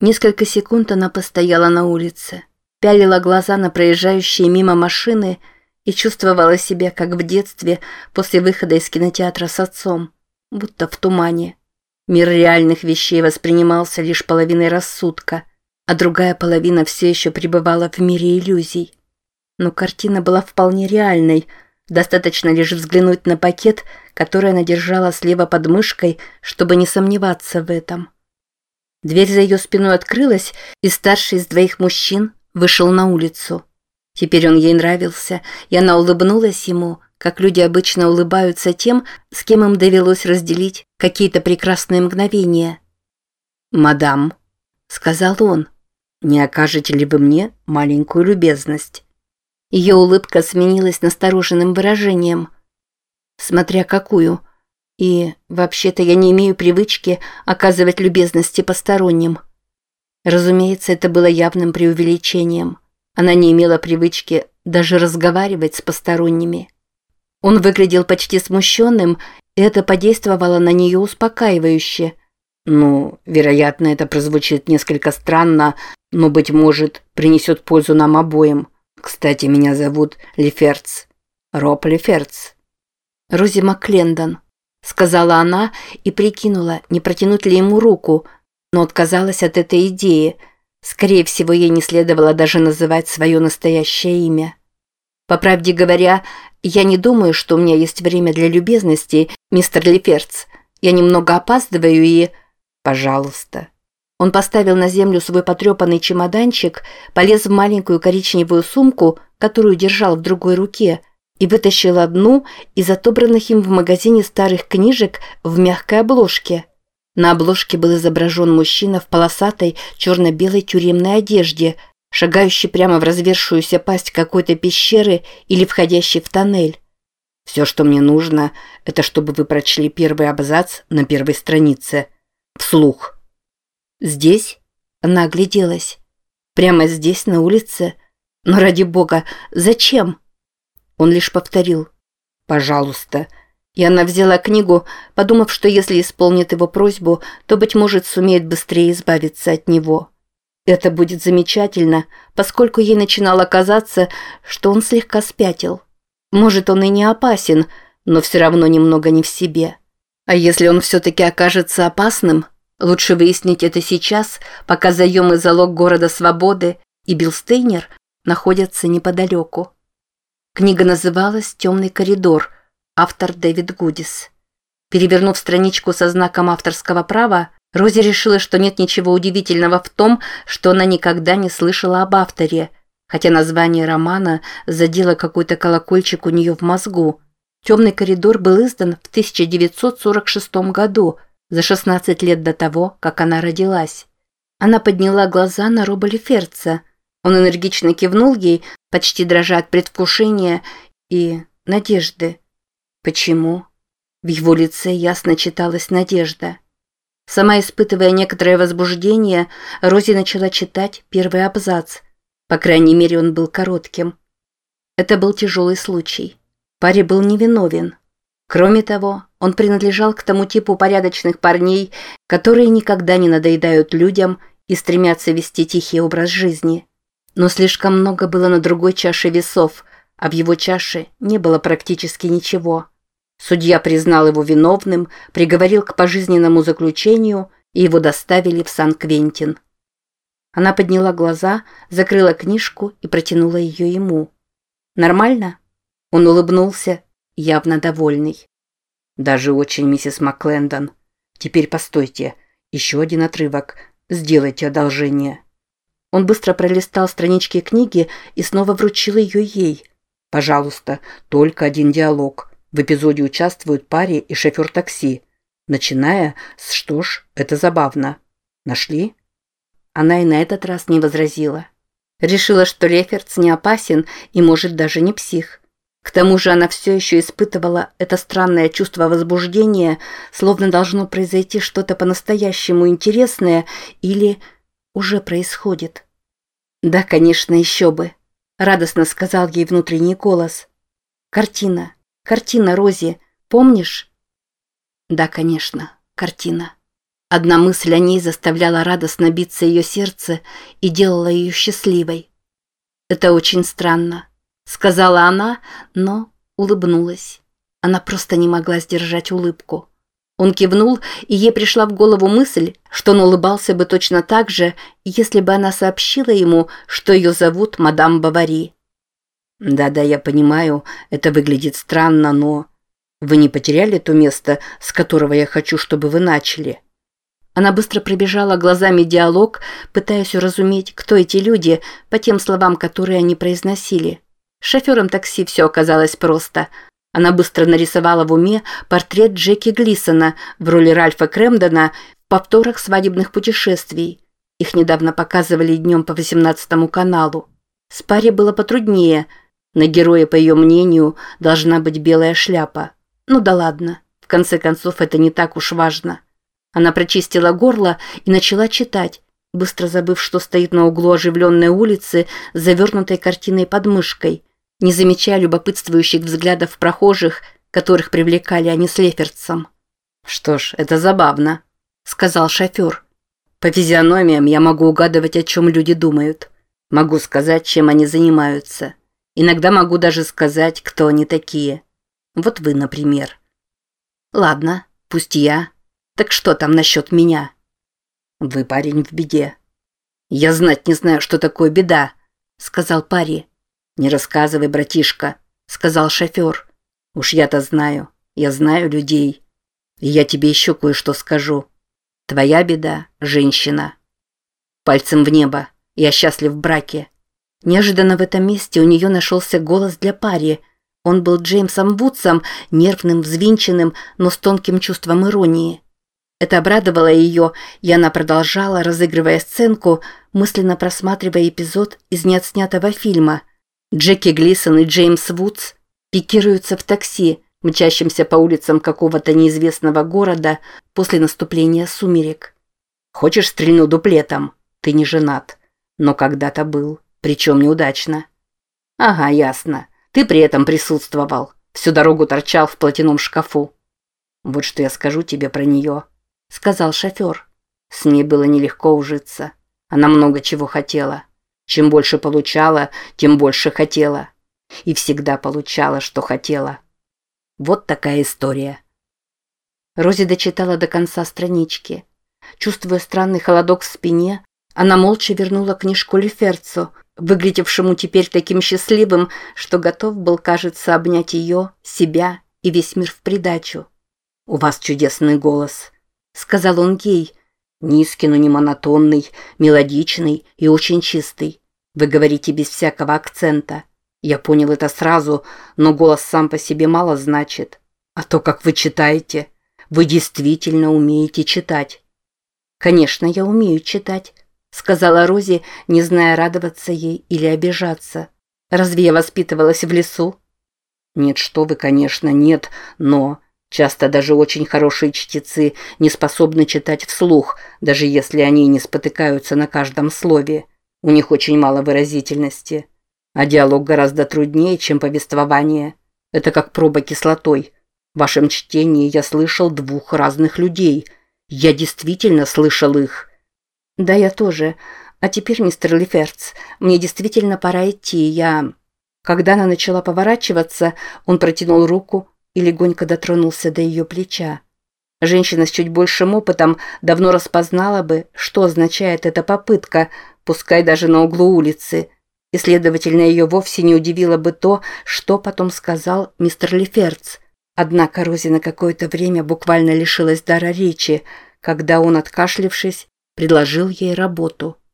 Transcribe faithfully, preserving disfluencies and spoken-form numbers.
Несколько секунд она постояла на улице, пялила глаза на проезжающие мимо машины и чувствовала себя, как в детстве после выхода из кинотеатра с отцом, будто в тумане. Мир реальных вещей воспринимался лишь половиной рассудка, а другая половина все еще пребывала в мире иллюзий. Но картина была вполне реальной, достаточно лишь взглянуть на пакет, который она держала слева под мышкой, чтобы не сомневаться в этом. Дверь за ее спиной открылась, и старший из двоих мужчин вышел на улицу. Теперь он ей нравился, и она улыбнулась ему, как люди обычно улыбаются тем, с кем им довелось разделить какие-то прекрасные мгновения. «Мадам», — сказал он, — «не окажете ли вы мне маленькую любезность?» Ее улыбка сменилась настороженным выражением. «Смотря какую. И, вообще-то, я не имею привычки оказывать любезности посторонним». Разумеется, это было явным преувеличением. Она не имела привычки даже разговаривать с посторонними. Он выглядел почти смущенным, и это подействовало на нее успокаивающе. «Ну, вероятно, это прозвучит несколько странно, но, быть может, принесет пользу нам обоим. Кстати, меня зовут Леферц. Роб Леферц». «Рози Маклендон», — сказала она и прикинула, не протянуть ли ему руку, но отказалась от этой идеи. Скорее всего, ей не следовало даже называть свое настоящее имя. «По правде говоря, я не думаю, что у меня есть время для любезности, мистер Леферц. Я немного опаздываю и...» «Пожалуйста». Он поставил на землю свой потрепанный чемоданчик, полез в маленькую коричневую сумку, которую держал в другой руке, и вытащил одну из отобранных им в магазине старых книжек в мягкой обложке. На обложке был изображен мужчина в полосатой черно-белой тюремной одежде, шагающий прямо в развершуюся пасть какой-то пещеры или входящий в тоннель. «Все, что мне нужно, это чтобы вы прочли первый абзац на первой странице. Вслух». «Здесь?» – она огляделась. «Прямо здесь, на улице? Но ради бога, зачем?» Он лишь повторил «пожалуйста». И она взяла книгу, подумав, что если исполнит его просьбу, то, быть может, сумеет быстрее избавиться от него. Это будет замечательно, поскольку ей начинало казаться, что он слегка спятил. Может, он и не опасен, но все равно немного не в себе. А если он все-таки окажется опасным, лучше выяснить это сейчас, пока заем и залог города Свободы и Билл Стейнер находятся неподалеку. Книга называлась «Темный коридор», автор Дэвид Гудис. Перевернув страничку со знаком авторского права, Рози решила, что нет ничего удивительного в том, что она никогда не слышала об авторе, хотя название романа задело какой-то колокольчик у нее в мозгу. «Темный коридор» был издан в тысяча девятьсот сорок шестом году, за шестнадцать лет до того, как она родилась. Она подняла глаза на Роба Леферца. Он энергично кивнул ей, почти дрожа от предвкушения и надежды. Почему? В его лице ясно читалась надежда. Сама испытывая некоторое возбуждение, Рози начала читать первый абзац. По крайней мере, он был коротким. Это был тяжелый случай. Парень был невиновен. Кроме того, он принадлежал к тому типу порядочных парней, которые никогда не надоедают людям и стремятся вести тихий образ жизни. Но слишком много было на другой чаше весов, а в его чаше не было практически ничего. Судья признал его виновным, приговорил к пожизненному заключению, и его доставили в Сан-Квентин. Она подняла глаза, закрыла книжку и протянула ее ему. «Нормально?» Он улыбнулся, явно довольный. «Даже очень, миссис Маклендон. Теперь постойте, еще один отрывок. Сделайте одолжение». Он быстро пролистал странички книги и снова вручил ее ей. «Пожалуйста, только один диалог. В эпизоде участвуют парень и шофер такси. Начиная с «Что ж, это забавно». Нашли?» Она и на этот раз не возразила. Решила, что Леферц не опасен и, может, даже не псих. К тому же она все еще испытывала это странное чувство возбуждения, словно должно произойти что-то по-настоящему интересное или уже происходит. «Да, конечно, еще бы», — радостно сказал ей внутренний голос. «Картина, картина, Рози, помнишь?» «Да, конечно, картина». Одна мысль о ней заставляла радостно биться ее сердце и делала ее счастливой. «Это очень странно», — сказала она, но улыбнулась. Она просто не могла сдержать улыбку. Он кивнул, и ей пришла в голову мысль, что он улыбался бы точно так же, если бы она сообщила ему, что ее зовут мадам Бавари. «Да-да, я понимаю, это выглядит странно, но... Вы не потеряли то место, с которого я хочу, чтобы вы начали?» Она быстро пробежала глазами диалог, пытаясь уразуметь, кто эти люди, по тем словам, которые они произносили. С шофером такси все оказалось просто. Она быстро нарисовала в уме портрет Джеки Глисона в роли Ральфа Крэмдона в повторах свадебных путешествий. Их недавно показывали днем по восемнадцатому каналу. С Парри было потруднее. На героя, по ее мнению, должна быть белая шляпа. Ну да ладно, в конце концов, это не так уж важно. Она прочистила горло и начала читать, быстро забыв, что стоит на углу оживленной улицы с завернутой картиной под мышкой, не замечая любопытствующих взглядов прохожих, которых привлекали они с Лефертсом. «Что ж, это забавно», — сказал шофер. «По физиономиям я могу угадывать, о чем люди думают. Могу сказать, чем они занимаются. Иногда могу даже сказать, кто они такие. Вот вы, например». «Ладно, пусть я. Так что там насчет меня?» «Вы парень в беде». «Я знать не знаю, что такое беда», — сказал Парри. «Не рассказывай, братишка», — сказал шофер. «Уж я-то знаю. Я знаю людей. И я тебе еще кое-что скажу. Твоя беда – женщина». Пальцем в небо. Я счастлив в браке. Неожиданно в этом месте у нее нашелся голос для Парри. Он был Джеймсом Вудсом, нервным, взвинченным, но с тонким чувством иронии. Это обрадовало ее, и она продолжала, разыгрывая сценку, мысленно просматривая эпизод из неотснятого фильма. Джеки Глисон и Джеймс Вудс пикируются в такси, мчащемся по улицам какого-то неизвестного города после наступления сумерек. «Хочешь, стрельну дуплетом? Ты не женат. Но когда-то был, причем неудачно». «Ага, ясно. Ты при этом присутствовал. Всю дорогу торчал в платяном шкафу». «Вот что я скажу тебе про нее», — сказал шофер. «С ней было нелегко ужиться. Она много чего хотела. Чем больше получала, тем больше хотела. И всегда получала, что хотела. Вот такая история». Рози дочитала до конца странички. Чувствуя странный холодок в спине, она молча вернула книжку Лефертсу, выглядевшему теперь таким счастливым, что готов был, кажется, обнять ее, себя и весь мир в придачу. «У вас чудесный голос», — сказал он ей. «Низкий, но не монотонный, мелодичный и очень чистый. Вы говорите без всякого акцента. Я понял это сразу, но голос сам по себе мало значит. А то, как вы читаете, вы действительно умеете читать». «Конечно, я умею читать», — сказала Рози, не зная, радоваться ей или обижаться. «Разве я воспитывалась в лесу?» «Нет, что вы, конечно, нет, но...» Часто даже очень хорошие чтецы не способны читать вслух, даже если они не спотыкаются на каждом слове. У них очень мало выразительности. А диалог гораздо труднее, чем повествование. Это как проба кислотой. В вашем чтении я слышал двух разных людей. Я действительно слышал их. «Да, я тоже. А теперь, мистер Лефертс, мне действительно пора идти. Я...» Когда она начала поворачиваться, он протянул руку и легонько дотронулся до ее плеча. Женщина с чуть большим опытом давно распознала бы, что означает эта попытка, пускай даже на углу улицы, и, следовательно, ее вовсе не удивило бы то, что потом сказал мистер Лефертс. Однако Рози на какое-то время буквально лишилась дара речи, когда он, откашлившись, предложил ей работу.